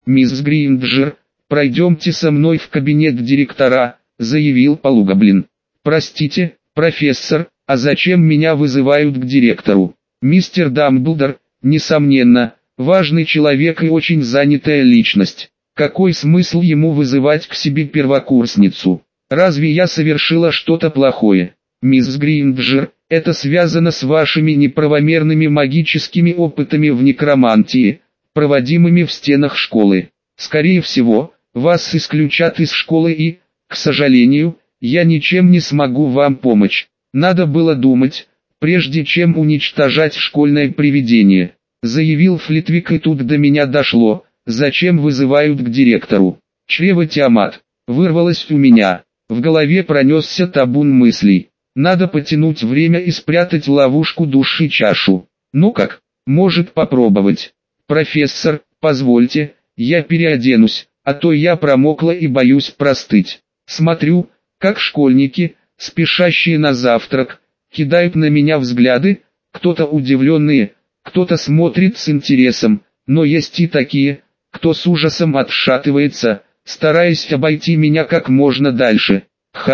«Мисс Гринджер, пройдемте со мной в кабинет директора», — заявил Полугоблин. «Простите, профессор, а зачем меня вызывают к директору?» «Мистер Дамблдор, несомненно, важный человек и очень занятая личность. Какой смысл ему вызывать к себе первокурсницу? Разве я совершила что-то плохое? Мисс Гринджер, это связано с вашими неправомерными магическими опытами в некромантии, проводимыми в стенах школы. Скорее всего, вас исключат из школы и, к сожалению, я ничем не смогу вам помочь. Надо было думать, прежде чем уничтожать школьное привидение», — заявил Флитвик, и тут до меня дошло, зачем вызывают к директору. «Чрево Тиамат», вырвалось у меня. В голове пронесся табун мыслей. Надо потянуть время и спрятать в ловушку души чашу. Ну как, может попробовать. «Профессор, позвольте, я переоденусь, а то я промокла и боюсь простыть». Смотрю, как школьники, спешащие на завтрак, кидают на меня взгляды, кто-то удивленные, кто-то смотрит с интересом, но есть и такие, кто с ужасом отшатывается, стараясь обойти меня как можно дальше.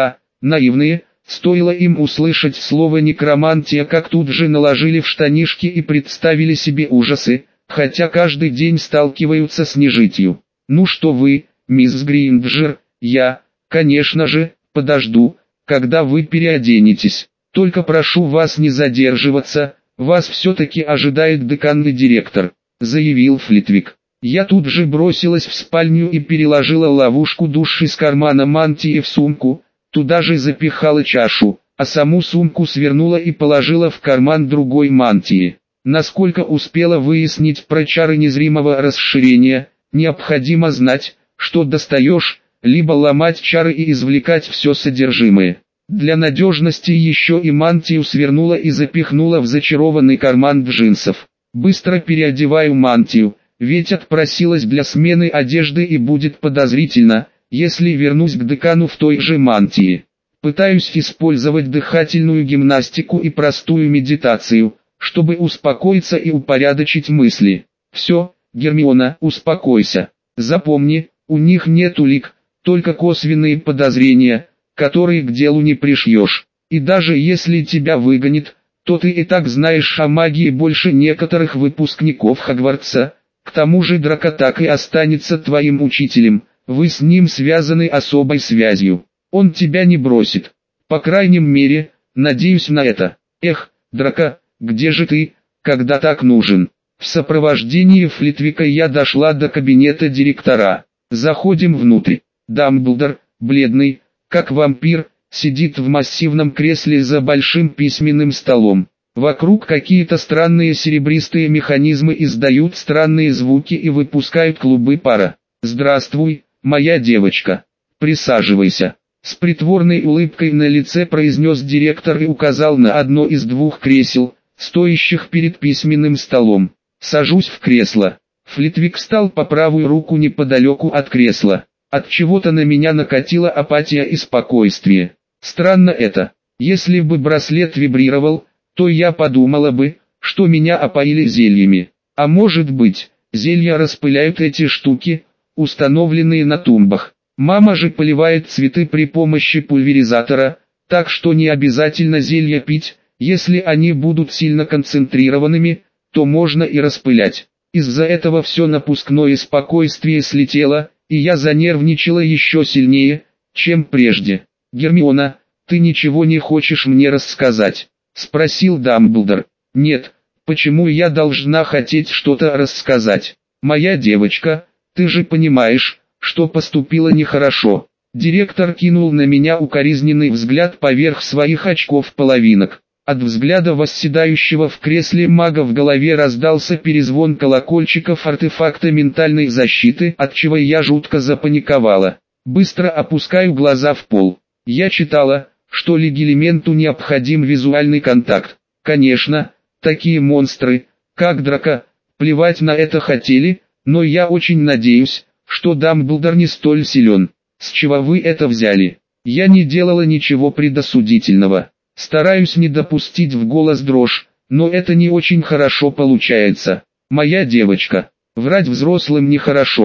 Наивные, стоило им услышать слово некромантия, как тут же наложили в штанишки и представили себе ужасы, хотя каждый день сталкиваются с нежитью. «Ну что вы, мисс Гринджер, я, конечно же, подожду, когда вы переоденетесь. Только прошу вас не задерживаться, вас все-таки ожидает деканный директор», — заявил Флитвик. Я тут же бросилась в спальню и переложила ловушку душ из кармана мантии в сумку, туда же запихала чашу, а саму сумку свернула и положила в карман другой мантии. Насколько успела выяснить про чары незримого расширения, необходимо знать, что достаешь, либо ломать чары и извлекать все содержимое. Для надежности еще и мантию свернула и запихнула в зачарованный карман джинсов. Быстро переодеваю мантию, ведь отпросилась для смены одежды и будет подозрительно, если вернусь к декану в той же мантии. Пытаюсь использовать дыхательную гимнастику и простую медитацию, чтобы успокоиться и упорядочить мысли. «Все, Гермиона, успокойся. Запомни, у них нет улик, только косвенные подозрения, которые к делу не пришьешь. И даже если тебя выгонят, то ты и так знаешь о магии больше некоторых выпускников Хогвартса. К тому же Драко так и останется твоим учителем, вы с ним связаны особой связью. Он тебя не бросит. По крайней мере, надеюсь на это. Эх, Драко, где же ты, когда так нужен?» В сопровождении Флитвика я дошла до кабинета директора. Заходим внутрь. Дамблдор, бледный, как вампир, сидит в массивном кресле за большим письменным столом. Вокруг какие-то странные серебристые механизмы издают странные звуки и выпускают клубы пара. «Здравствуй, моя девочка. Присаживайся», — с притворной улыбкой на лице произнес директор и указал на одно из двух кресел, стоящих перед письменным столом. Сажусь в кресло. Флитвик встал по правую руку неподалеку от кресла. От чего-то на меня накатила апатия и спокойствие. Странно это. Если бы браслет вибрировал, то я подумала бы, что меня опоили зельями. А может быть, зелья распыляют эти штуки, установленные на тумбах. Мама же поливает цветы при помощи пульверизатора, так что не обязательно зелья пить, если они будут сильно концентрированными, то можно и распылять. Из-за этого все напускное спокойствие слетело, и я занервничала еще сильнее, чем прежде. «Гермиона, ты ничего не хочешь мне рассказать?» — спросил Дамблдор. «Нет, почему я должна хотеть что-то рассказать? Моя девочка, ты же понимаешь, что поступила нехорошо». Директор кинул на меня укоризненный взгляд поверх своих очков-половинок. От взгляда восседающего в кресле мага в голове раздался перезвон колокольчиков артефакта ментальной защиты, отчего я жутко запаниковала. Быстро опускаю глаза в пол. Я читала, что Легилименту необходим визуальный контакт. Конечно, такие монстры, как Драко, плевать на это хотели, но я очень надеюсь, что Дамблдор не столь силен. С чего вы это взяли? Я не делала ничего предосудительного. Стараюсь не допустить в голос дрожь, но это не очень хорошо получается. Моя девочка, врать взрослым нехорошо.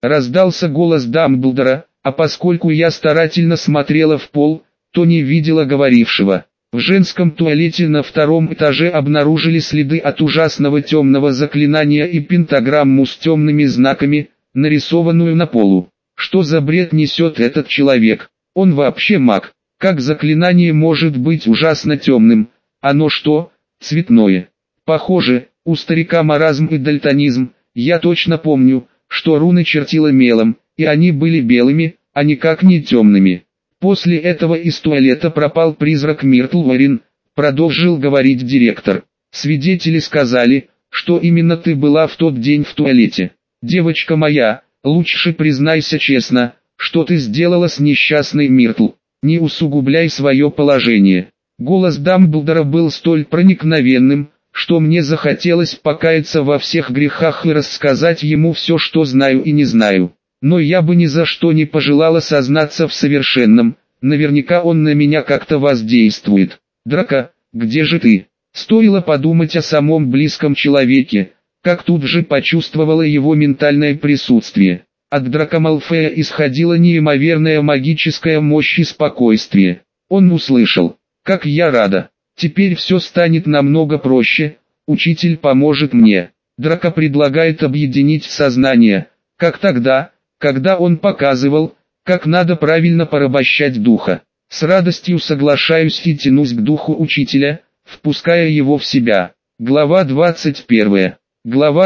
Раздался голос Дамблдора, а поскольку я старательно смотрела в пол, то не видела говорившего. В женском туалете на втором этаже обнаружили следы от ужасного темного заклинания и пентаграмму с темными знаками, нарисованную на полу. Что за бред несет этот человек? Он вообще маг. Как заклинание может быть ужасно темным? Оно что, цветное? Похоже, у старика маразм и дальтонизм. Я точно помню, что руны чертила мелом, и они были белыми, а никак не темными. После этого из туалета пропал призрак Миртл Варин, продолжил говорить директор. Свидетели сказали, что именно ты была в тот день в туалете. Девочка моя, лучше признайся честно, что ты сделала с несчастной Миртл. Не усугубляй свое положение. Голос Дамблдора был столь проникновенным, что мне захотелось покаяться во всех грехах и рассказать ему все, что знаю и не знаю. Но я бы ни за что не пожелала сознаться в совершенном, наверняка он на меня как-то воздействует. Драко, где же ты? Стоило подумать о самом близком человеке, как тут же почувствовала его ментальное присутствие. От Драко Малфоя исходила неимоверная магическая мощь и спокойствие. Он услышал: «Как я рада! Теперь все станет намного проще, учитель поможет мне». Драко предлагает объединить сознание, как тогда, когда он показывал, как надо правильно порабощать духа. С радостью соглашаюсь и тянусь к духу учителя, впуская его в себя. Глава 21. Глава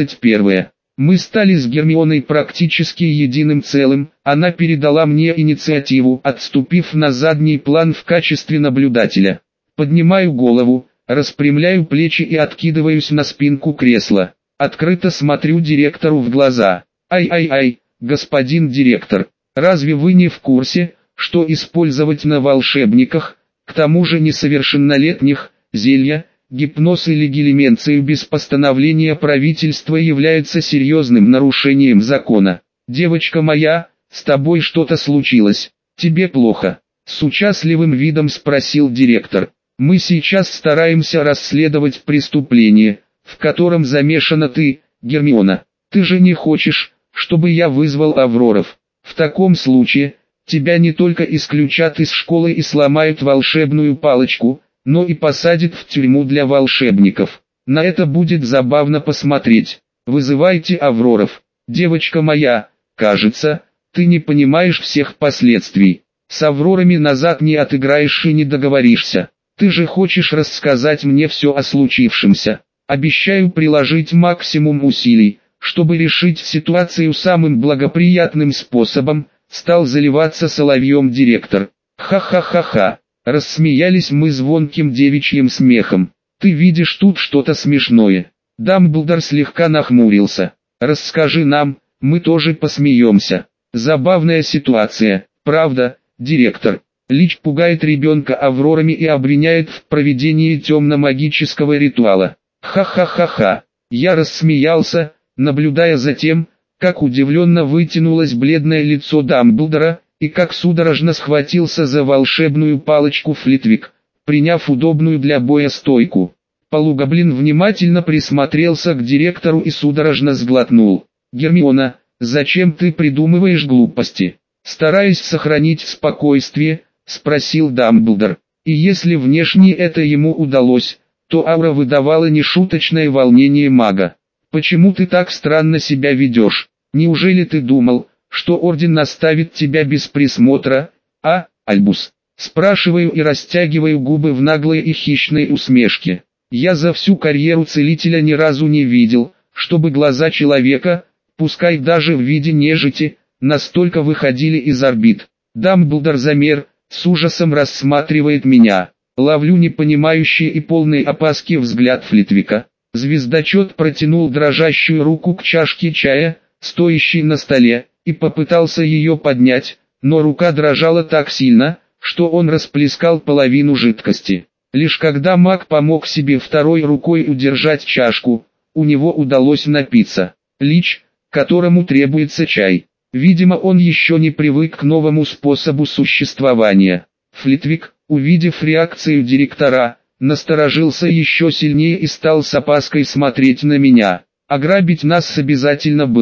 21. Мы стали с Гермионой практически единым целым, она передала мне инициативу, отступив на задний план в качестве наблюдателя. Поднимаю голову, распрямляю плечи и откидываюсь на спинку кресла. Открыто смотрю директору в глаза. Ай-ай-ай, господин директор, разве вы не в курсе, что использовать на волшебниках, к тому же несовершеннолетних, зелья, гипноз или гелименцию без постановления правительства является серьезным нарушением закона? Девочка моя, с тобой что-то случилось, тебе плохо? С участливым видом спросил директор. Мы сейчас стараемся расследовать преступление, в котором замешана ты, Гермиона. Ты же не хочешь, чтобы я вызвал Авроров? В таком случае, тебя не только исключат из школы и сломают волшебную палочку, но и посадят в тюрьму для волшебников. На это будет забавно посмотреть. Вызывайте Авроров. Девочка моя, кажется, ты не понимаешь всех последствий. С Аврорами назад не отыграешь и не договоришься. Ты же хочешь рассказать мне все о случившемся. Обещаю приложить максимум усилий, чтобы решить ситуацию самым благоприятным способом, стал заливаться соловьем директор. Ха-ха-ха-ха. Рассмеялись мы звонким девичьим смехом. Ты видишь тут что-то смешное? Дамблдор слегка нахмурился. Расскажи нам, мы тоже посмеемся. Забавная ситуация, правда, директор? Лич пугает ребенка Аврорами и обвиняет в проведении темно-магического ритуала. Ха-ха-ха-ха. Я рассмеялся, наблюдая за тем, как удивленно вытянулось бледное лицо Дамблдора, и как судорожно схватился за волшебную палочку Флитвик, приняв удобную для боя стойку. Полугоблин внимательно присмотрелся к директору и судорожно сглотнул. «Гермиона, зачем ты придумываешь глупости?» Стараясь сохранить спокойствие, спросил Дамблдор. И если внешне это ему удалось, то аура выдавала нешуточное волнение мага. «Почему ты так странно себя ведешь? Неужели ты думал, что Орден оставит тебя без присмотра, а, Альбус?» Спрашиваю и растягиваю губы в наглой и хищной усмешке. Я за всю карьеру целителя ни разу не видел, чтобы глаза человека, пускай даже в виде нежити, настолько выходили из орбит. Дамблдор замер, с ужасом рассматривает меня. Ловлю непонимающий и полный опаски взгляд Флитвика. Звездочет протянул дрожащую руку к чашке чая, стоящей на столе, и попытался ее поднять, но рука дрожала так сильно, что он расплескал половину жидкости. Лишь когда маг помог себе второй рукой удержать чашку, у него удалось напиться. Лич, которому требуется чай. Видимо, он еще не привык к новому способу существования. Флитвик, увидев реакцию директора, насторожился еще сильнее и стал с опаской смотреть на меня. Ограбить нас обязательно было.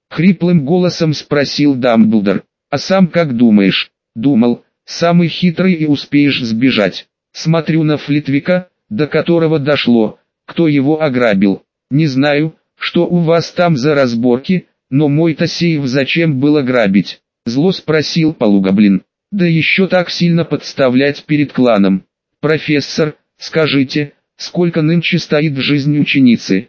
Хриплым голосом спросил Дамблдор. А сам как думаешь? Думал, самый хитрый и успеешь сбежать. Смотрю на Флитвика, до которого дошло, кто его ограбил. Не знаю, что у вас там за разборки, но мой-то сейф зачем было грабить? Зло спросил Полугоблин. Да еще так сильно подставлять перед кланом. Профессор, скажите, сколько нынче стоит жизнь ученицы?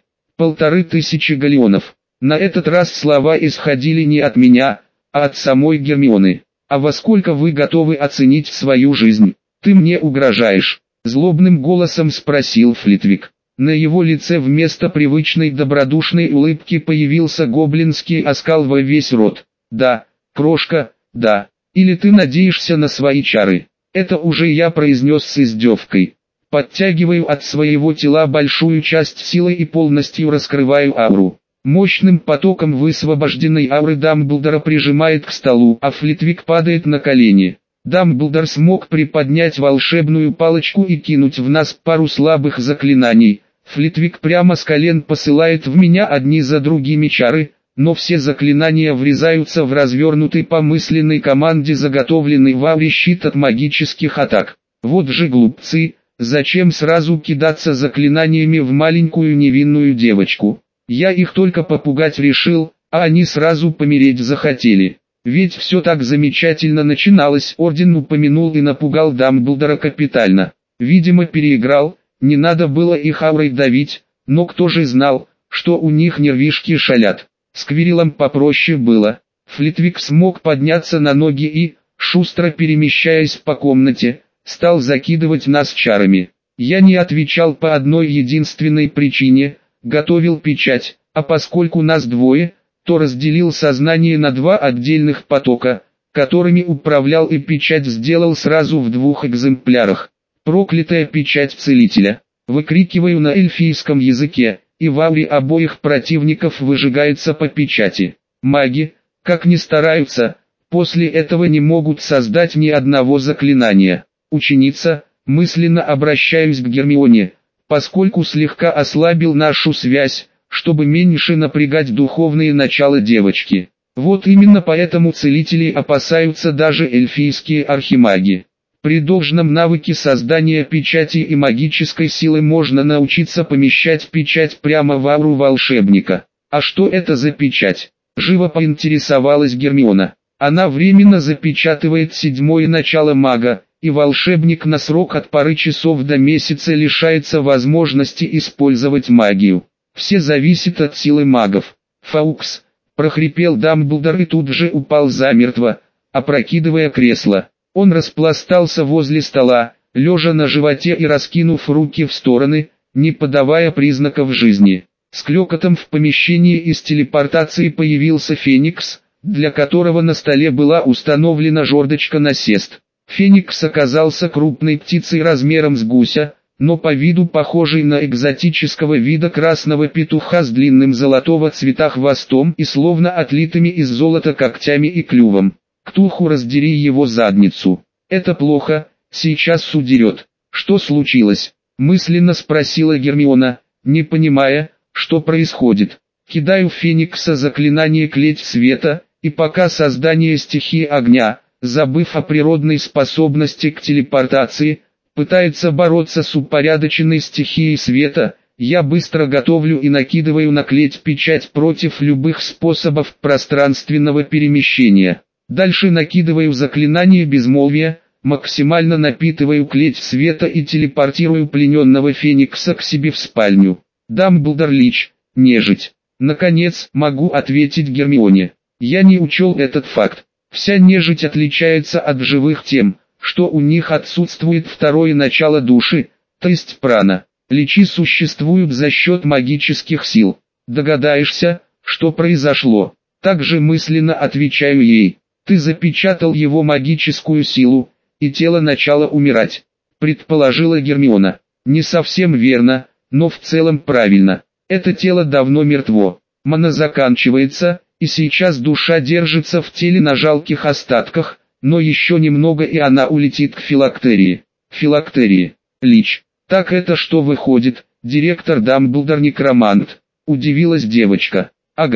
1500 галеонов. На этот раз слова исходили не от меня, а от самой Гермионы. А во сколько вы готовы оценить свою жизнь? Ты мне угрожаешь? Злобным голосом спросил Флитвик. На его лице вместо привычной добродушной улыбки появился гоблинский оскал во весь рот. Да, крошка, да. Или ты надеешься на свои чары? Это уже я произнес с издевкой. Подтягиваю от своего тела большую часть силы и полностью раскрываю ауру. Мощным потоком высвобожденной ауры Дамблдора прижимает к столу, а Флитвик падает на колени. Дамблдор смог приподнять волшебную палочку и кинуть в нас пару слабых заклинаний. Флитвик прямо с колен посылает в меня одни за другими чары, но все заклинания врезаются в развернутый по мысленной команде заготовленный в ауре щит от магических атак. Вот же глупцы, зачем сразу кидаться заклинаниями в маленькую невинную девочку? Я их только попугать решил, а они сразу помереть захотели. Ведь все так замечательно начиналось. Орден упомянул и напугал Дамблдора капитально. Видимо, переиграл, не надо было их аурой давить, но кто же знал, что у них нервишки шалят. С Квирилом попроще было. Флитвик смог подняться на ноги и, шустро перемещаясь по комнате, стал закидывать нас чарами. Я не отвечал по одной единственной причине, готовил печать, а поскольку нас двое, то разделил сознание на два отдельных потока, которыми управлял и печать сделал сразу в двух экземплярах. Проклятая печать целителя. Выкрикиваю на эльфийском языке, и в ауре обоих противников выжигается по печати. Маги, как ни стараются, после этого не могут создать ни одного заклинания. Ученица, мысленно обращаюсь к Гермионе, поскольку слегка ослабил нашу связь, чтобы меньше напрягать духовные начала девочки. Вот именно поэтому целители опасаются даже эльфийские архимаги. При должном навыке создания печати и магической силы можно научиться помещать печать прямо в ауру волшебника. А что это за печать? Живо поинтересовалась Гермиона. Она временно запечатывает седьмое начало мага, и волшебник на срок от пары часов до месяца лишается возможности использовать магию. Все зависит от силы магов. Фаукс, прохрипел Дамблдор и тут же упал замертво, опрокидывая кресло. Он распластался возле стола, лежа на животе и раскинув руки в стороны, не подавая признаков жизни. С клёкотом в помещении из телепортации появился Феникс, для которого на столе была установлена жердочка-насест. Феникс оказался крупной птицей размером с гуся, но по виду похожей на экзотического вида красного петуха с длинным золотого цвета хвостом и словно отлитыми из золота когтями и клювом. Ктулху, раздери его задницу. Это плохо, сейчас удерет. Что случилось? Мысленно спросила Гермиона, не понимая, что происходит. Кидаю в Феникса заклинание клеть света, и пока создание стихии огня, забыв о природной способности к телепортации, пытается бороться с упорядоченной стихией света, я быстро готовлю и накидываю на клеть печать против любых способов пространственного перемещения. Дальше накидываю заклинание безмолвия, максимально напитываю клеть света и телепортирую плененного Феникса к себе в спальню. Дамблдор Лич, нежить. Наконец, могу ответить Гермионе. Я не учел этот факт. Вся нежить отличается от живых тем, что у них отсутствует второе начало души, то есть прана. Личи существуют за счет магических сил. Догадаешься, что произошло? Также мысленно отвечаю ей. Ты запечатал его магическую силу, и тело начало умирать, предположила Гермиона. Не совсем верно, но в целом правильно. Это тело давно мертво. Мана заканчивается, и сейчас душа держится в теле на жалких остатках, но еще немного и она улетит к филактерии. Филактерии. Лич. Так это что выходит, директор Дамблдор некромант? Удивилась девочка. Ага.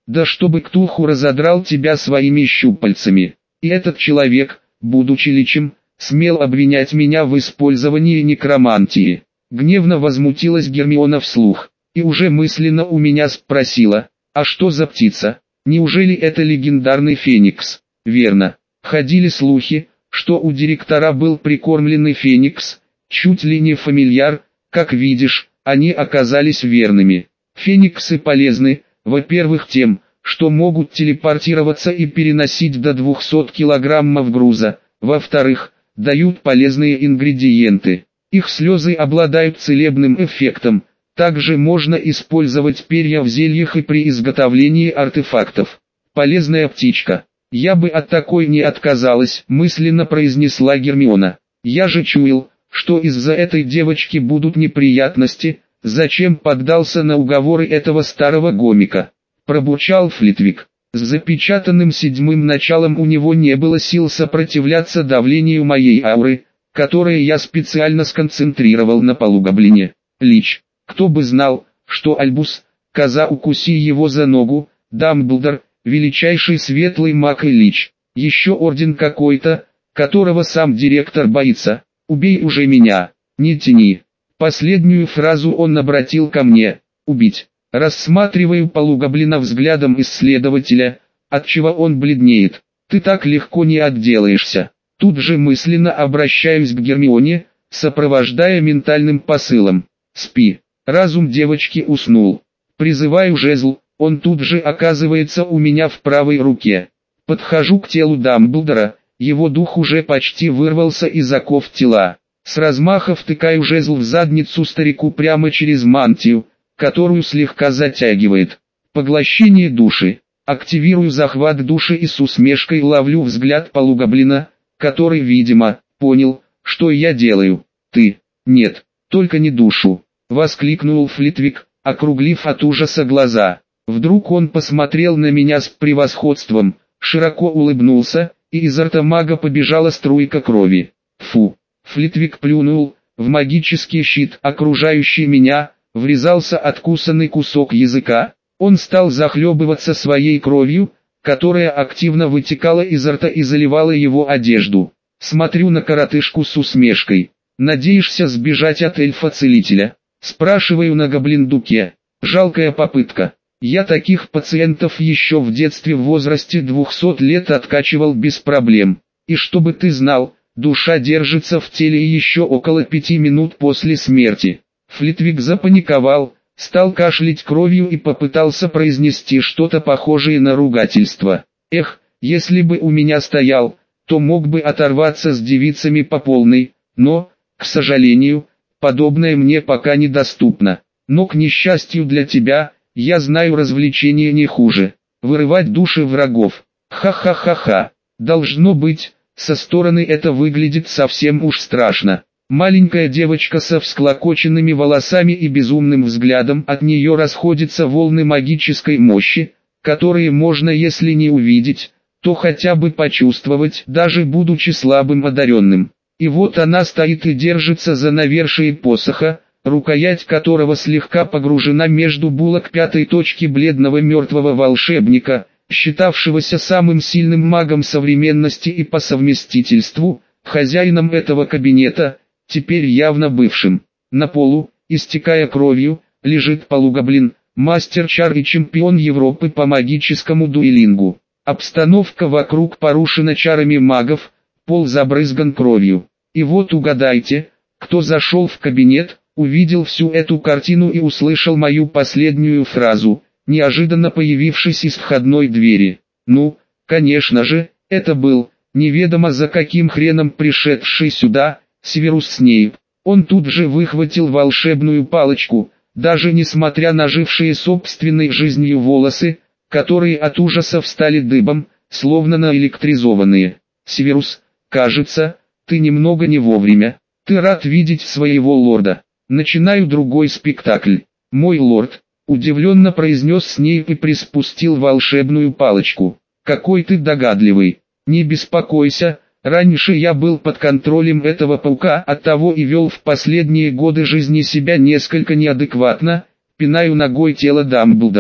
Да чтобы Ктулху разодрал тебя своими щупальцами. И этот человек, будучи личем, смел обвинять меня в использовании некромантии. Гневно возмутилась Гермиона вслух, и уже мысленно у меня спросила, а что за птица? Неужели это легендарный феникс? Верно. Ходили слухи, что у директора был прикормленный феникс, чуть ли не фамильяр, как видишь, они оказались верными. Фениксы полезны, во-первых тем, что могут телепортироваться и переносить до 200 килограммов груза, во-вторых, дают полезные ингредиенты. Их слезы обладают целебным эффектом, также можно использовать перья в зельях и при изготовлении артефактов. Полезная птичка. Я бы от такой не отказалась, мысленно произнесла Гермиона. Я же чуял, что из-за этой девочки будут неприятности, зачем поддался на уговоры этого старого гомика. Пробурчал Флитвик. С запечатанным седьмым началом у него не было сил сопротивляться давлению моей ауры, которое я специально сконцентрировал на полугоблине. Лич. Кто бы знал, что Альбус, коза укуси его за ногу, Дамблдор, величайший светлый маг и лич. Еще орден какой-то, которого сам директор боится. Убей уже меня, не тяни. Последнюю фразу он обратил ко мне. Убить. Рассматриваю полугоблина взглядом исследователя, отчего он бледнеет. Ты так легко не отделаешься. Тут же мысленно обращаюсь к Гермионе, сопровождая ментальным посылом. Спи. Разум девочки уснул. Призываю жезл, он тут же оказывается у меня в правой руке. Подхожу к телу Дамблдора, его дух уже почти вырвался из оков тела. С размаха втыкаю жезл в задницу старику прямо через мантию, которую слегка затягивает. Поглощение души. Активирую захват души и с усмешкой ловлю взгляд полугоблина, который, видимо, понял, что я делаю. Ты, нет, только не душу, воскликнул Флитвик, округлив от ужаса глаза. Вдруг он посмотрел на меня с превосходством, широко улыбнулся, и изо рта мага побежала струйка крови. Фу! Флитвик плюнул, в магический щит, окружающий меня, врезался откусанный кусок языка. Он стал захлебываться своей кровью, которая активно вытекала изо рта и заливала его одежду. Смотрю на коротышку с усмешкой. «Надеешься сбежать от эльфа-целителя?» Спрашиваю на гоблиндуке. Жалкая попытка. Я таких пациентов еще в детстве в возрасте 200 лет откачивал без проблем. И чтобы ты знал, душа держится в теле еще около 5 минут после смерти. Флитвик запаниковал, стал кашлять кровью и попытался произнести что-то похожее на ругательство. Эх, если бы у меня стоял, то мог бы оторваться с девицами по полной, но, к сожалению, подобное мне пока недоступно. Но к несчастью для тебя, я знаю развлечение не хуже. Вырывать души врагов. Ха-ха-ха-ха. Должно быть, со стороны это выглядит совсем уж страшно. Маленькая девочка со всклокоченными волосами и безумным взглядом, от нее расходятся волны магической мощи, которые можно, если не увидеть, то хотя бы почувствовать, даже будучи слабым одаренным. И вот она стоит и держится за навершие посоха, рукоять которого слегка погружена между булок пятой точки бледного мертвого волшебника, считавшегося самым сильным магом современности и по совместительству, хозяином этого кабинета, теперь явно бывшим. На полу, истекая кровью, лежит полугоблин, мастер чар и чемпион Европы по магическому дуэлингу. Обстановка вокруг порушена чарами магов, пол забрызган кровью. И вот угадайте, кто зашел в кабинет, увидел всю эту картину и услышал мою последнюю фразу, неожиданно появившись из входной двери. Ну, конечно же, это был, неведомо за каким хреном пришедший сюда, Северус Снейп. Он тут же выхватил волшебную палочку, даже несмотря на жившие собственной жизнью волосы, которые от ужаса встали дыбом, словно наэлектризованные. «Северус, кажется, ты немного не вовремя. Ты рад видеть своего лорда. Начинаю другой спектакль. Мой лорд», удивленно произнес Снейп и приспустил волшебную палочку. «Какой ты догадливый. Не беспокойся, раньше я был под контролем этого паука, оттого и вел в последние годы жизни себя несколько неадекватно, пинаю ногой тело Дамблдора.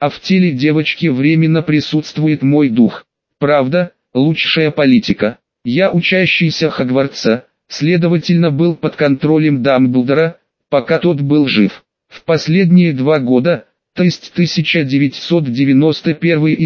а в теле девочки временно присутствует мой дух. Правда, лучшая политика. Я учащийся Хогвартса, следовательно был под контролем Дамблдора, пока тот был жив. В последние 2 года, то есть 1991 и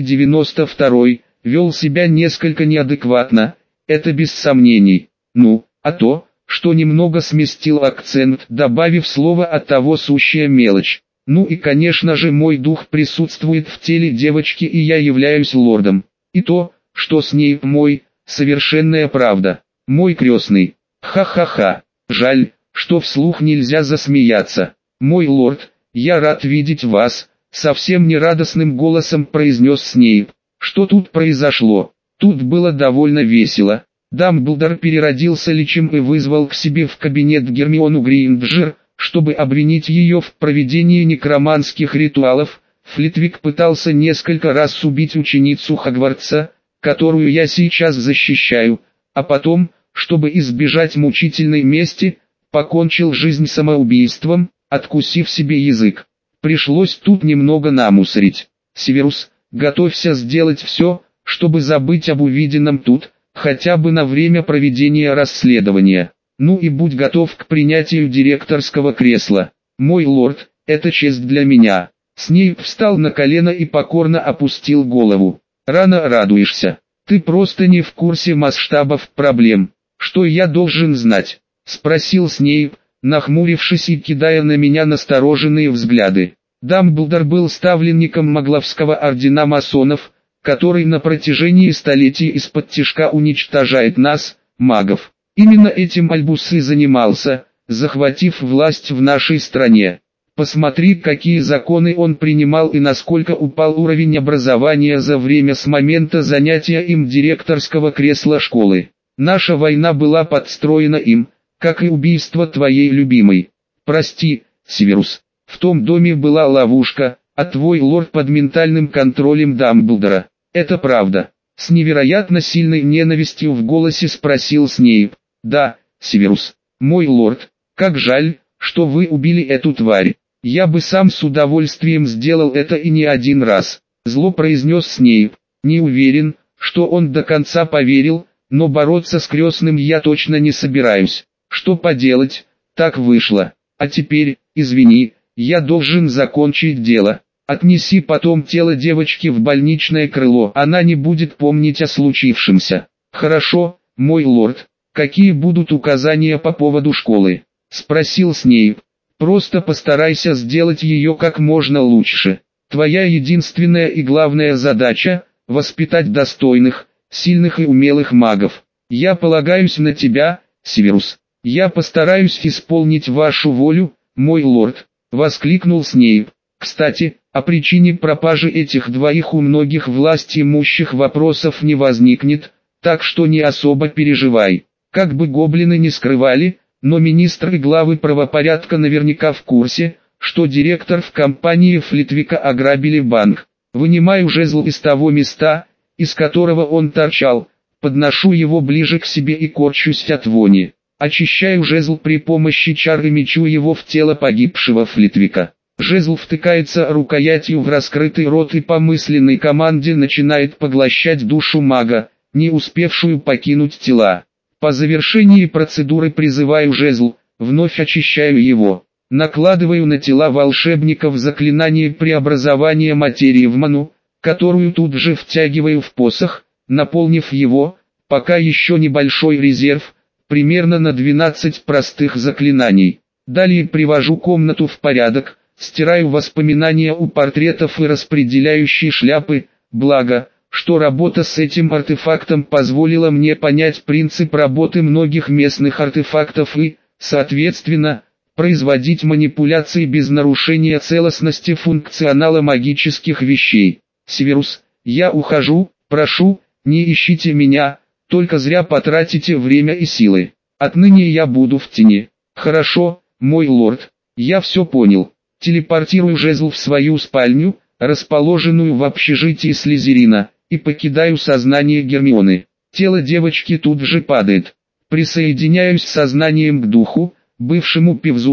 92, вел себя несколько неадекватно, это без сомнений. Ну, а то, что немного сместил акцент, добавив слово «от того сущая мелочь». Ну и конечно же мой дух присутствует в теле девочки и я являюсь лордом. И то, что с ней мой, совершенная правда. Мой крестный. Ха-ха-ха. Жаль, что вслух нельзя засмеяться. Мой лорд, я рад видеть вас, совсем нерадостным голосом произнес Снейп. Что тут произошло? Тут было довольно весело. Дамблдор переродился личем и вызвал к себе в кабинет Гермиону Грейнджер, чтобы обвинить ее в проведении некроманских ритуалов. Флитвик пытался несколько раз убить ученицу Хогвартса, которую я сейчас защищаю, а потом, чтобы избежать мучительной мести, покончил жизнь самоубийством, откусив себе язык. Пришлось тут немного намусорить. Северус, готовься сделать все, чтобы забыть об увиденном тут, хотя бы на время проведения расследования. Ну и будь готов к принятию директорского кресла. Мой лорд, это честь для меня. Снейп встал на колено и покорно опустил голову. Рано радуешься. Ты просто не в курсе масштабов проблем. Что я должен знать? Спросил Снейп, нахмурившись и кидая на меня настороженные взгляды. Дамблдор был ставленником Магловского ордена масонов, который на протяжении столетий из-под тишка уничтожает нас, магов. Именно этим Альбус и занимался, захватив власть в нашей стране. Посмотри, какие законы он принимал и насколько упал уровень образования за время с момента занятия им директорского кресла школы. Наша война была подстроена им, как и убийство твоей любимой. Прости, Северус, в том доме была ловушка, а твой лорд под ментальным контролем Дамблдора. Это правда. С невероятно сильной ненавистью в голосе спросил Снейп. Да, Северус, мой лорд, как жаль, что вы убили эту тварь. Я бы сам с удовольствием сделал это и не один раз. Зло произнес Снейп. Не уверен, что он до конца поверил, но бороться с крестным я точно не собираюсь. Что поделать, так вышло. А теперь, извини, я должен закончить дело. Отнеси потом тело девочки в больничное крыло, она не будет помнить о случившемся. Хорошо, мой лорд. Какие будут указания по поводу школы? Спросил Снейп. Просто постарайся сделать ее как можно лучше. Твоя единственная и главная задача – воспитать достойных, сильных и умелых магов. Я полагаюсь на тебя, Северус. Я постараюсь исполнить вашу волю, мой лорд, воскликнул Снейп. Кстати, о причине пропажи этих двоих у многих властимущих вопросов не возникнет, так что не особо переживай. Как бы гоблины не скрывали, но министры и главы правопорядка наверняка в курсе, что директор в компании Флитвика ограбили банк. Вынимаю жезл из того места, из которого он торчал, подношу его ближе к себе и корчусь от вони. Очищаю жезл при помощи чар и мечу его в тело погибшего Флитвика. Жезл втыкается рукоятью в раскрытый рот и по мысленной команде начинает поглощать душу мага, не успевшую покинуть тела. По завершении процедуры призываю жезл, вновь очищаю его. Накладываю на тела волшебников заклинание преобразования материи в ману, которую тут же втягиваю в посох, наполнив его, пока еще небольшой резерв, примерно на 12 простых заклинаний. Далее привожу комнату в порядок, стираю воспоминания у портретов и распределяющей шляпы, благо, что работа с этим артефактом позволила мне понять принцип работы многих местных артефактов и, соответственно, производить манипуляции без нарушения целостности функционала магических вещей. Северус, я ухожу, прошу, не ищите меня, только зря потратите время и силы. Отныне я буду в тени. Хорошо, мой лорд, я все понял. Телепортирую жезл в свою спальню, расположенную в общежитии Слизерина, и покидаю сознание Гермионы. Тело девочки тут же падает. Присоединяюсь сознанием к духу, бывшему певзу,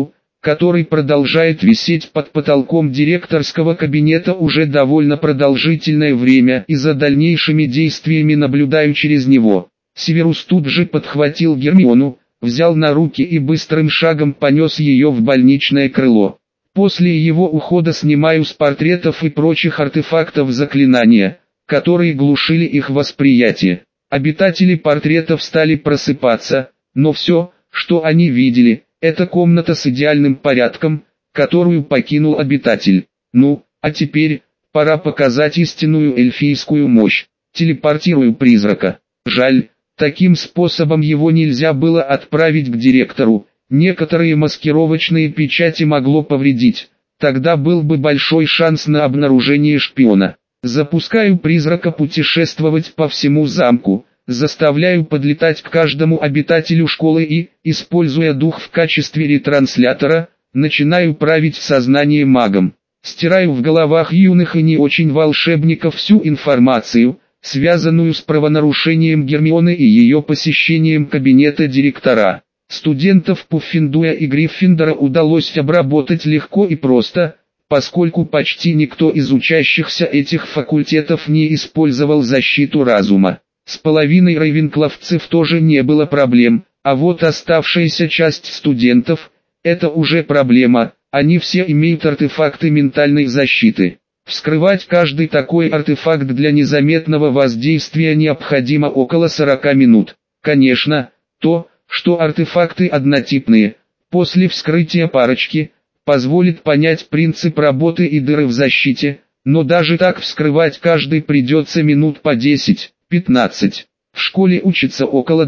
который продолжает висеть под потолком директорского кабинета уже довольно продолжительное время и за дальнейшими действиями наблюдаю через него. Северус тут же подхватил Гермиону, взял на руки и быстрым шагом понес ее в больничное крыло. После его ухода снимаю с портретов и прочих артефактов заклинания, которые глушили их восприятие. Обитатели портретов стали просыпаться, но все, что они видели, это комната с идеальным порядком, которую покинул обитатель. Ну, а теперь, пора показать истинную эльфийскую мощь. Телепортирую призрака. Жаль, таким способом его нельзя было отправить к директору. Некоторые маскировочные печати могло повредить. Тогда был бы большой шанс на обнаружение шпиона. Запускаю призрака путешествовать по всему замку. Заставляю подлетать к каждому обитателю школы и, используя дух в качестве ретранслятора, начинаю править сознание магом. Стираю в головах юных и не очень волшебников всю информацию, связанную с правонарушением Гермионы и ее посещением кабинета директора. Студентов Пуффендуя и Гриффиндора удалось обработать легко и просто, поскольку почти никто из учащихся этих факультетов не использовал защиту разума. С половиной рейвенкловцев тоже не было проблем, а вот оставшаяся часть студентов – это уже проблема, они все имеют артефакты ментальной защиты. Вскрывать каждый такой артефакт для незаметного воздействия необходимо около 40 минут. Конечно, то, что артефакты однотипные, после вскрытия парочки, позволит понять принцип работы и дыры в защите, но даже так вскрывать каждый придется минут по 10. 15. В школе учится около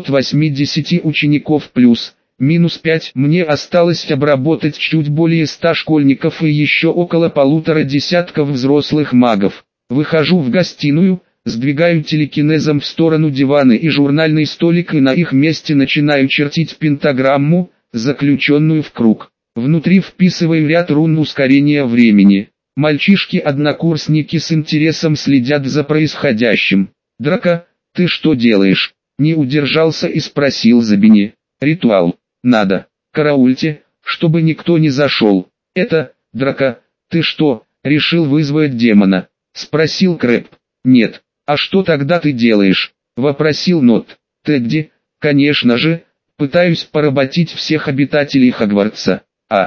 280 учеников плюс-минус 5. Мне осталось обработать чуть более 100 школьников и еще около полутора десятков взрослых магов. Выхожу в гостиную, сдвигаю телекинезом в сторону диваны и журнальный столик и на их месте начинаю чертить пентаграмму, заключенную в круг. Внутри вписываю ряд рун ускорения времени. Мальчишки-однокурсники с интересом следят за происходящим. «Драко, ты что делаешь?» Не удержался и спросил Забини. «Ритуал. Надо. Караульте, чтобы никто не зашел». «Это, Драко, ты что, решил вызвать демона?» Спросил Крэб. «Нет. А что тогда ты делаешь?» Вопросил Нот. «Тедди, конечно же, пытаюсь поработить всех обитателей Хогвартса».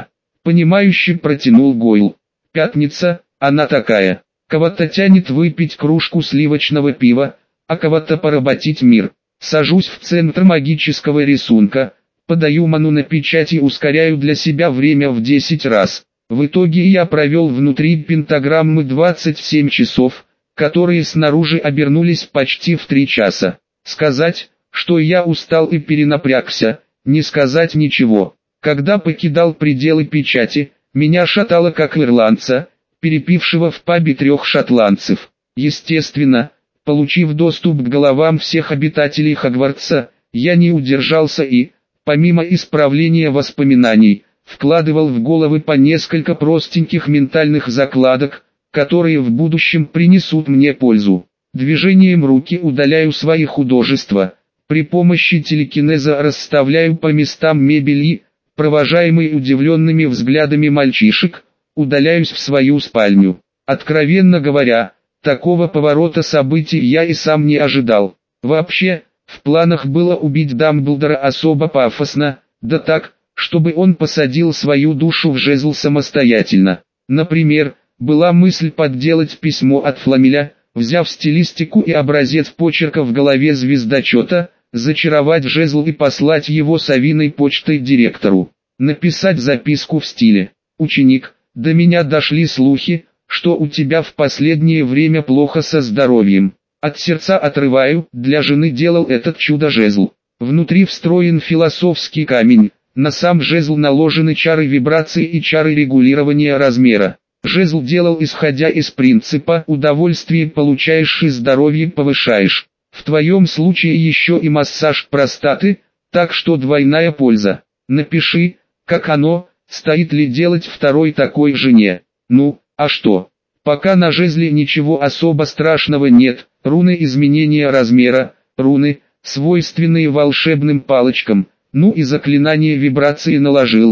Понимающе протянул Гойл. «Пятница, она такая. Кого-то тянет выпить кружку сливочного пива, а кого-то поработить мир. Сажусь в центр магического рисунка, подаю ману на печать и ускоряю для себя время в 10 раз. В итоге я провел внутри пентаграммы 27 часов, которые снаружи обернулись почти в 3 часа. Сказать, что я устал и перенапрягся, не сказать ничего. Когда покидал пределы печати, меня шатало как ирландца, перепившего в пабе 3 шотландцев. Естественно, получив доступ к головам всех обитателей Хогвартса, я не удержался и, помимо исправления воспоминаний, вкладывал в головы по несколько простеньких ментальных закладок, которые в будущем принесут мне пользу. Движением руки удаляю свои художества, при помощи телекинеза расставляю по местам мебель и, провожаемый удивленными взглядами мальчишек, удаляюсь в свою спальню. Откровенно говоря, такого поворота событий я и сам не ожидал. Вообще, в планах было убить Дамблдора особо пафосно, да так, чтобы он посадил свою душу в жезл самостоятельно. Например, была мысль подделать письмо от Фламеля, взяв стилистику и образец почерка в голове звездочета, зачаровать жезл и послать его совиной почтой директору. Написать записку в стиле: «Ученик, до меня дошли слухи, что у тебя в последнее время плохо со здоровьем. От сердца отрываю». Для жены делал этот чудо-жезл. Внутри встроен философский камень, на сам жезл наложены чары вибрации и чары регулирования размера. Жезл делал исходя из принципа «удовольствие получаешь и здоровье повышаешь». В твоем случае еще и массаж простаты, так что двойная польза. Напиши, как оно, стоит ли делать второй такой жене. Ну, а что? Пока на жезле ничего особо страшного нет, руны изменения размера, руны, свойственные волшебным палочкам, ну и заклинание вибрации наложил бы.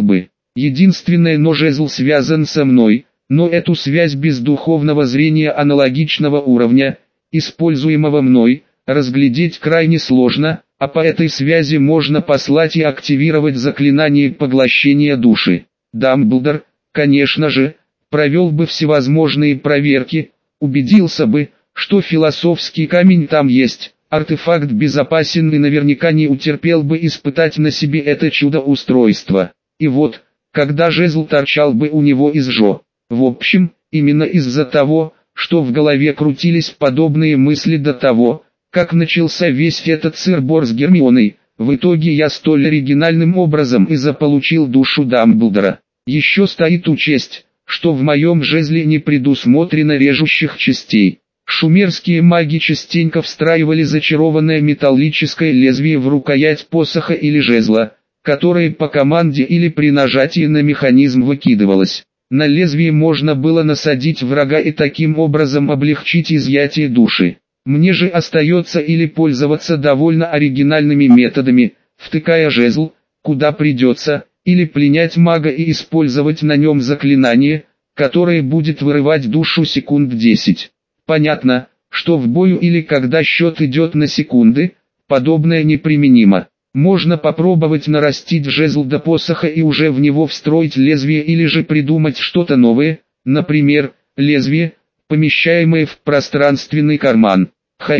Единственное, но жезл связан со мной, но эту связь без духовного зрения аналогичного уровня, используемого мной, разглядеть крайне сложно, а по этой связи можно послать и активировать заклинание поглощения души. Дамблдор, конечно же, провел бы всевозможные проверки, убедился бы, что философский камень там есть, артефакт безопасен и наверняка не утерпел бы испытать на себе это чудо-устройство. И вот, когда жезл торчал бы у него из жо. В общем, именно из-за того, что в голове крутились подобные мысли до того, как начался весь этот сыр-бор с Гермионой, в итоге я столь оригинальным образом и заполучил душу Дамблдора. Еще стоит учесть, что в моем жезле не предусмотрено режущих частей. Шумерские маги частенько встраивали зачарованное металлическое лезвие в рукоять посоха или жезла, которое по команде или при нажатии на механизм выкидывалось. На лезвие можно было насадить врага и таким образом облегчить изъятие души. Мне же остается или пользоваться довольно оригинальными методами, втыкая жезл, куда придется, или пленять мага и использовать на нем заклинание, которое будет вырывать душу секунд 10. Понятно, что в бою или когда счет идет на секунды, подобное неприменимо. Можно попробовать нарастить жезл до посоха и уже в него встроить лезвие или же придумать что-то новое, например, лезвие, помещаемое в пространственный карман.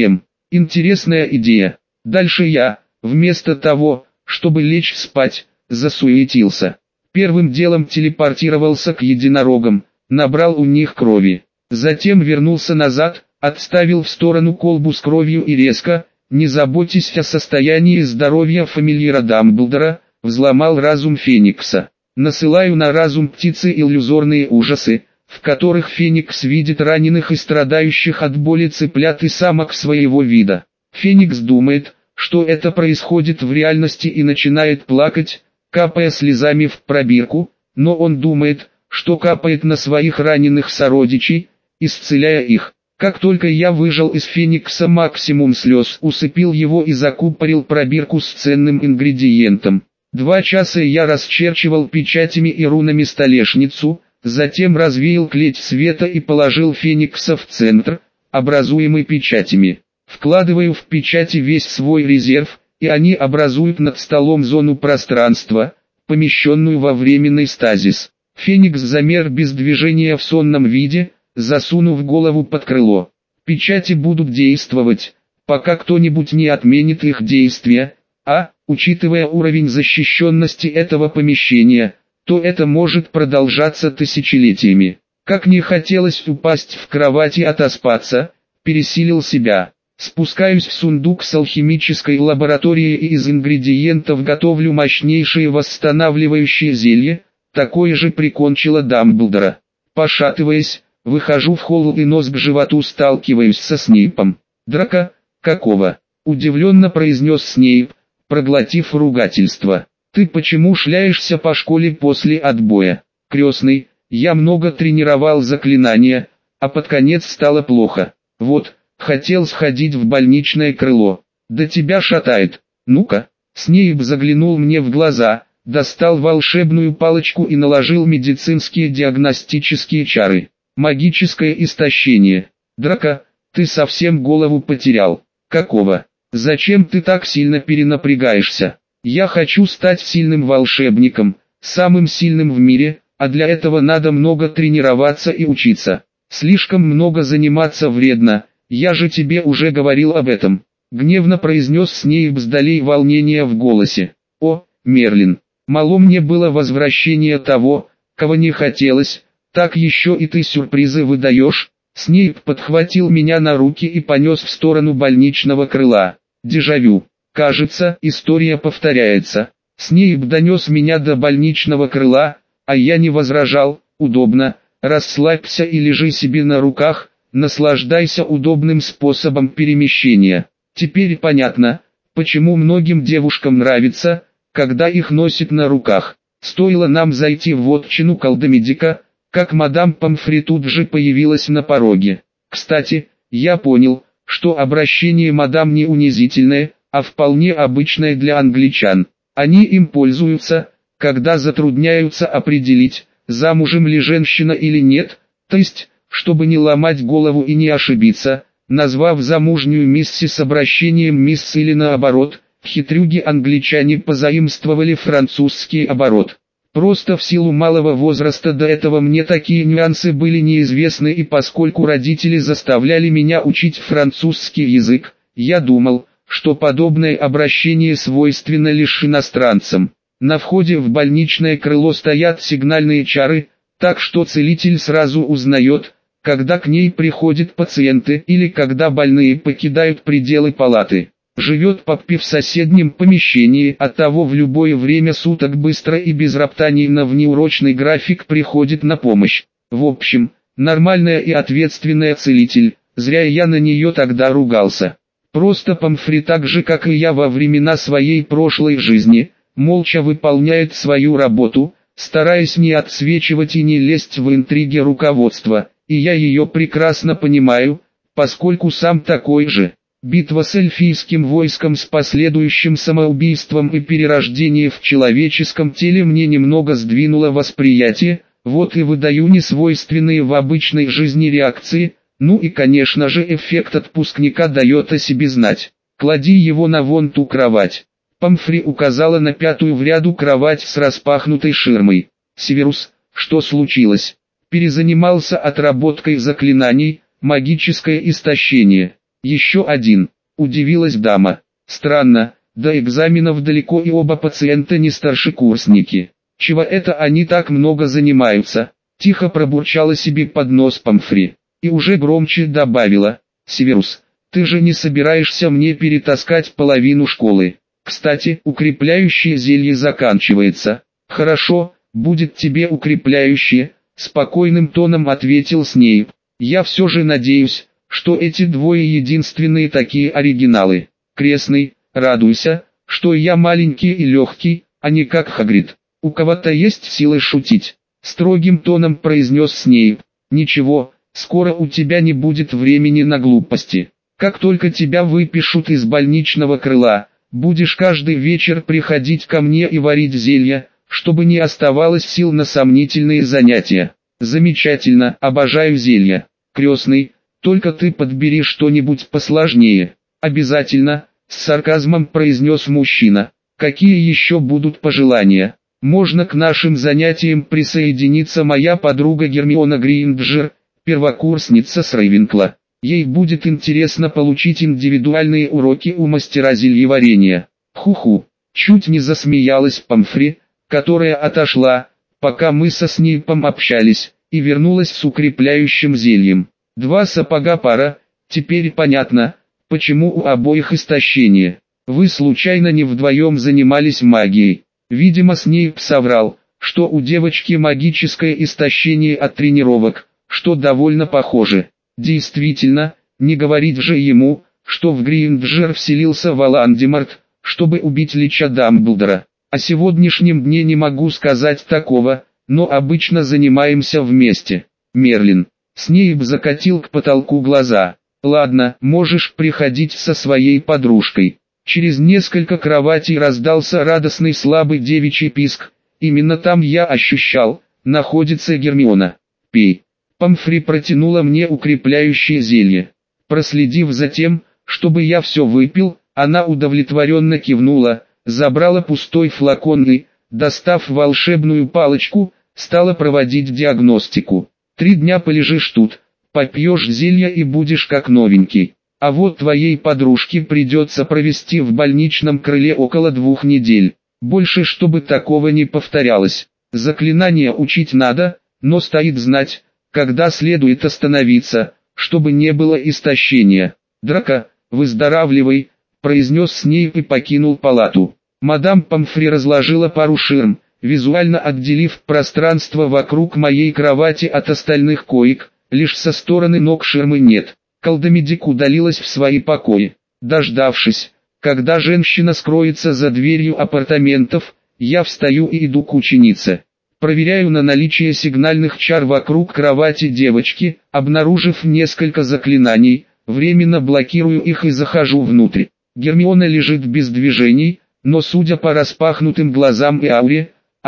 Интересная идея. Дальше я, вместо того, чтобы лечь спать, засуетился. Первым делом телепортировался к единорогам, набрал у них крови. Затем вернулся назад, отставил в сторону колбу с кровью и резко, не заботясь о состоянии здоровья фамильяра Дамблдора, взломал разум Феникса. Насылаю на разум птицы иллюзорные ужасы, в которых Феникс видит раненых и страдающих от боли цыплят и самок своего вида. Феникс думает, что это происходит в реальности и начинает плакать, капая слезами в пробирку, но он думает, что капает на своих раненых сородичей, исцеляя их. Как только я выжал из Феникса максимум слез, усыпил его и закупорил пробирку с ценным ингредиентом. 2 часа я расчерчивал печатями и рунами столешницу, затем развеял клеть света и положил Феникса в центр, образуемый печатями. Вкладываю в печати весь свой резерв, и они образуют над столом зону пространства, помещенную во временный стазис. Феникс замер без движения в сонном виде, засунув голову под крыло. Печати будут действовать, пока кто-нибудь не отменит их действия, а, учитывая уровень защищенности этого помещения, то это может продолжаться тысячелетиями. Как не хотелось упасть в кровать и отоспаться, пересилил себя. Спускаюсь в сундук с алхимической лабораторией и из ингредиентов готовлю мощнейшее восстанавливающее зелье, такое же прикончило Дамблдора. Пошатываясь, выхожу в холл и нос к животу сталкиваюсь со Снейпом. «Драка, какого?» – удивленно произнес Снейп, проглотив ругательство. «Ты почему шляешься по школе после отбоя?» «Крестный, я много тренировал заклинания, а под конец стало плохо. Вот, хотел сходить в больничное крыло. Да тебя шатает. Ну-ка». Снейп заглянул мне в глаза, достал волшебную палочку и наложил медицинские диагностические чары. «Магическое истощение. Драка, ты совсем голову потерял. Какого? Зачем ты так сильно перенапрягаешься? Я хочу стать сильным волшебником, самым сильным в мире, а для этого надо много тренироваться и учиться. Слишком много заниматься вредно, я же тебе уже говорил об этом», — гневно произнес Снейп с долей волнения в голосе. «О, Мерлин, мало мне было возвращения того, кого не хотелось, так еще и ты сюрпризы выдаешь». Снейп подхватил меня на руки и понес в сторону больничного крыла. Дежавю. Кажется, история повторяется. Снейп донес меня до больничного крыла, а я не возражал. Удобно. Расслабься и лежи себе на руках, наслаждайся удобным способом перемещения. Теперь понятно, почему многим девушкам нравится, когда их носят на руках. Стоило нам зайти в вотчину колдомедика, как мадам Помфри тут же появилась на пороге. Кстати, я понял, что обращение мадам не унизительное, а вполне обычное для англичан. Они им пользуются, когда затрудняются определить, замужем ли женщина или нет, то есть, чтобы не ломать голову и не ошибиться, назвав замужнюю миссис обращением мисс или наоборот, хитрюги-англичане позаимствовали французский оборот. Просто в силу малого возраста до этого мне такие нюансы были неизвестны, и поскольку родители заставляли меня учить французский язык, я думал, что подобное обращение свойственно лишь иностранцам. На входе в больничное крыло стоят сигнальные чары, так что целитель сразу узнает, когда к ней приходят пациенты или когда больные покидают пределы палаты. Живет Паппи в соседнем помещении, оттого в любое время суток быстро и без роптаний на внеурочный график приходит на помощь. В общем, нормальная и ответственная целитель, зря я на нее тогда ругался. Просто Помфри, так же как и я во времена своей прошлой жизни, молча выполняет свою работу, стараясь не отсвечивать и не лезть в интриги руководства, и я ее прекрасно понимаю, поскольку сам такой же. Битва с эльфийским войском с последующим самоубийством и перерождение в человеческом теле мне немного сдвинуло восприятие, вот и выдаю несвойственные в обычной жизни реакции, ну и конечно же эффект отпускника дает о себе знать. Клади его на вон ту кровать. Помфри указала на пятую в ряду кровать с распахнутой ширмой. Северус, что случилось? Перезанимался отработкой заклинаний, магическое истощение. Еще один, удивилась дама. Странно, до экзаменов далеко и оба пациента не старшекурсники. Чего это они так много занимаются? Тихо пробурчала себе под нос Помфри. И уже громче добавила: Северус, ты же не собираешься мне перетаскать половину школы. Кстати, укрепляющее зелье заканчивается. Хорошо, будет тебе укрепляющее, спокойным тоном ответил Снейп. Я все же надеюсь, что эти двое единственные такие оригиналы. Крестный, радуйся, что я маленький и легкий, а не как Хагрид. У кого-то есть силы шутить. Строгим тоном произнес Снейп. Ничего, скоро у тебя не будет времени на глупости. Как только тебя выпишут из больничного крыла, будешь каждый вечер приходить ко мне и варить зелья, чтобы не оставалось сил на сомнительные занятия. Замечательно, обожаю зелья. Крестный, только ты подбери что-нибудь посложнее. Обязательно, с сарказмом произнес мужчина. Какие еще будут пожелания? Можно к нашим занятиям присоединиться моя подруга Гермиона Грейнджер, первокурсница с Рейвенкла. Ей будет интересно получить индивидуальные уроки у мастера зельеварения. Ху-ху, чуть не засмеялась Помфри, которая отошла, пока мы со Снейпом общались, и вернулась с укрепляющим зельем. 2 сапога пара, теперь понятно, почему у обоих истощение. Вы случайно не вдвоем занимались магией? Видимо, Снейп соврал, что у девочки магическое истощение от тренировок, что довольно похоже. Действительно, не говорить же ему, что в Грейнджер вселился Волан-де-Морт, чтобы убить Лича Дамблдора. О сегодняшнем дне не могу сказать такого, но обычно занимаемся вместе. Мерлин. Снейп закатил к потолку глаза. Ладно, можешь приходить со своей подружкой. Через несколько кроватей раздался радостный слабый девичий писк. Именно там я ощущал, находится Гермиона. Пей. Помфри протянула мне укрепляющее зелье. Проследив за тем, чтобы я все выпил, она удовлетворенно кивнула, забрала пустой флакон и, достав волшебную палочку, стала проводить диагностику. 3 дня полежишь тут, попьешь зелье и будешь как новенький. А вот твоей подружке придется провести в больничном крыле около 2 недель. Больше, чтобы такого не повторялось. Заклинания учить надо, но стоит знать, когда следует остановиться, чтобы не было истощения. Драко, выздоравливай, произнес Снейп и покинул палату. Мадам Помфри разложила пару ширм, визуально отделив пространство вокруг моей кровати от остальных коек, лишь со стороны ног ширмы нет. Колдомедик удалилась в свои покои. Дождавшись, когда женщина скроется за дверью апартаментов, я встаю и иду к ученице. Проверяю на наличие сигнальных чар вокруг кровати девочки, обнаружив несколько заклинаний, временно блокирую их и захожу внутрь. Гермиона лежит без движений, но судя по распахнутым глазам и ауре,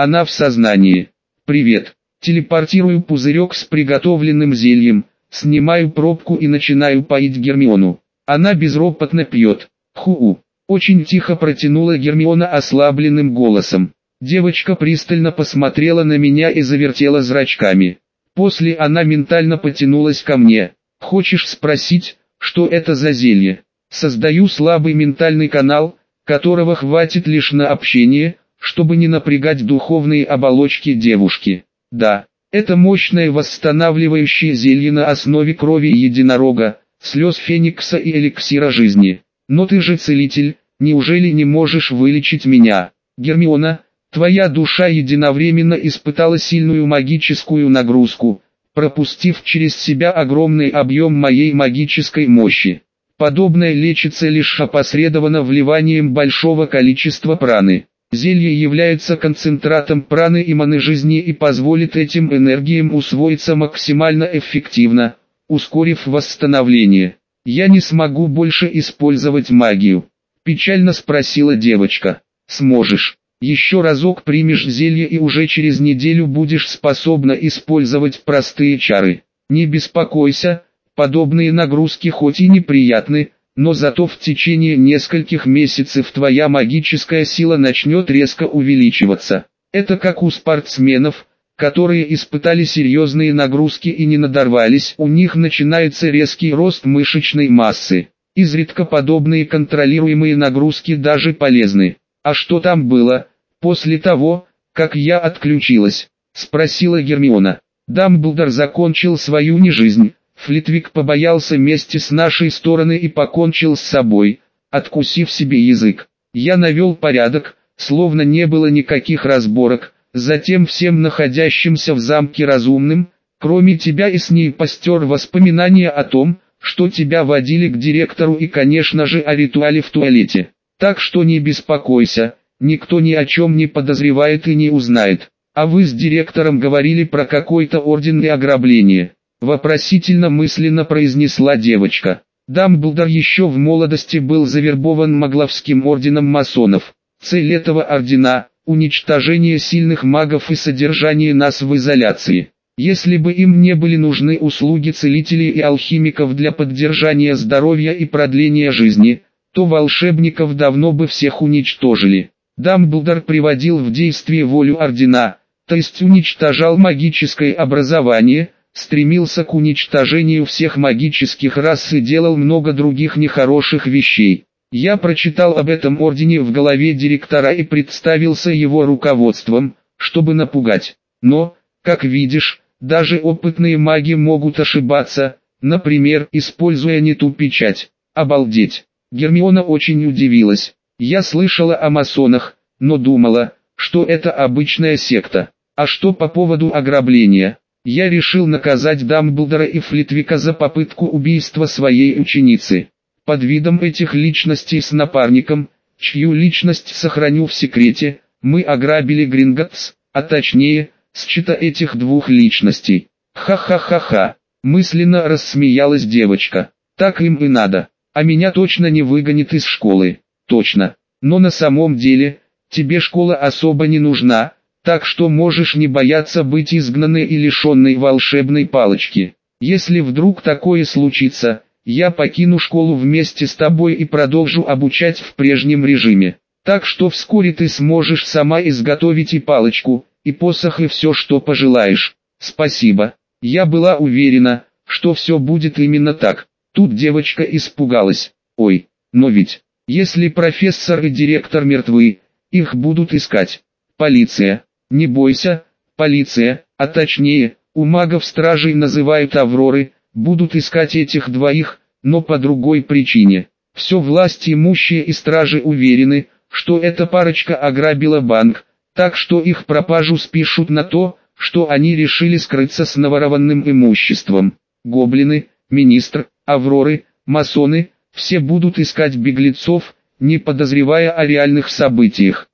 Она в сознании. Привет. Телепортирую пузырек с приготовленным зельем, снимаю пробку и начинаю поить Гермиону. Она безропотно пьет. Ху-у. Очень тихо протянула Гермиона ослабленным голосом. Девочка пристально посмотрела на меня и завертела зрачками. После она ментально потянулась ко мне. Хочешь спросить, что это за зелье? Создаю слабый ментальный канал, которого хватит лишь на общение, чтобы не напрягать духовные оболочки девушки. Да, это мощное восстанавливающее зелье на основе крови единорога, слез феникса и эликсира жизни. Но ты же целитель, неужели не можешь вылечить меня? Гермиона, твоя душа единовременно испытала сильную магическую нагрузку, пропустив через себя огромный объем моей магической мощи. Подобное лечится лишь опосредованно вливанием большого количества праны. Зелье является концентратом праны и маны жизни и позволит этим энергиям усвоиться максимально эффективно, ускорив восстановление. «Я не смогу больше использовать магию», – печально спросила девочка. «Сможешь. Еще разок примешь зелье и уже через неделю будешь способна использовать простые чары. Не беспокойся, подобные нагрузки хоть и неприятны, но зато в течение нескольких месяцев твоя магическая сила начнет резко увеличиваться. Это как у спортсменов, которые испытали серьезные нагрузки и не надорвались, у них начинается резкий рост мышечной массы. Изредка подобные контролируемые нагрузки даже полезны. А что там было, после того, как я отключилась? Спросила Гермиона. Дамблдор закончил свою нежизнь. Флитвик побоялся мести с нашей стороны и покончил с собой, откусив себе язык. Я навел порядок, словно не было никаких разборок, затем всем находящимся в замке разумным, кроме тебя и с ней постер воспоминания о том, что тебя водили к директору и конечно же о ритуале в туалете. Так что не беспокойся, никто ни о чем не подозревает и не узнает. А вы с директором говорили про какой-то орден и ограбление. Вопросительно мысленно произнесла девочка. Дамблдор еще в молодости был завербован Магловским орденом масонов. Цель этого ордена – уничтожение сильных магов и содержание нас в изоляции. Если бы им не были нужны услуги целителей и алхимиков для поддержания здоровья и продления жизни, то волшебников давно бы всех уничтожили. Дамблдор приводил в действие волю ордена, то есть уничтожал магическое образование, стремился к уничтожению всех магических рас и делал много других нехороших вещей. Я прочитал об этом ордене в голове директора и представился его руководством, чтобы напугать. Но, как видишь, даже опытные маги могут ошибаться, например, используя не ту печать. Обалдеть! Гермиона очень удивилась. Я слышала о масонах, но думала, что это обычная секта. А что по поводу ограбления? Я решил наказать Дамблдора и Флитвика за попытку убийства своей ученицы. Под видом этих личностей с напарником, чью личность сохраню в секрете, мы ограбили Гринготтс, а точнее, счета этих двух личностей. Ха-ха-ха-ха, мысленно рассмеялась девочка. Так им и надо, а меня точно не выгонят из школы. Точно, но на самом деле, тебе школа особо не нужна. Так что можешь не бояться быть изгнанной и лишенной волшебной палочки. Если вдруг такое случится, я покину школу вместе с тобой и продолжу обучать в прежнем режиме. Так что вскоре ты сможешь сама изготовить и палочку, и посох и все, что пожелаешь. Спасибо. Я была уверена, что все будет именно так. Тут девочка испугалась. Ой, но ведь, если профессор и директор мертвы, их будут искать. Полиция. Не бойся, полиция, а точнее, у магов-стражей называют Авроры, будут искать этих двоих, но по другой причине. Все власти имущие и стражи уверены, что эта парочка ограбила банк, так что их пропажу спишут на то, что они решили скрыться с наворованным имуществом. Гоблины, министр, Авроры, масоны, все будут искать беглецов, не подозревая о реальных событиях.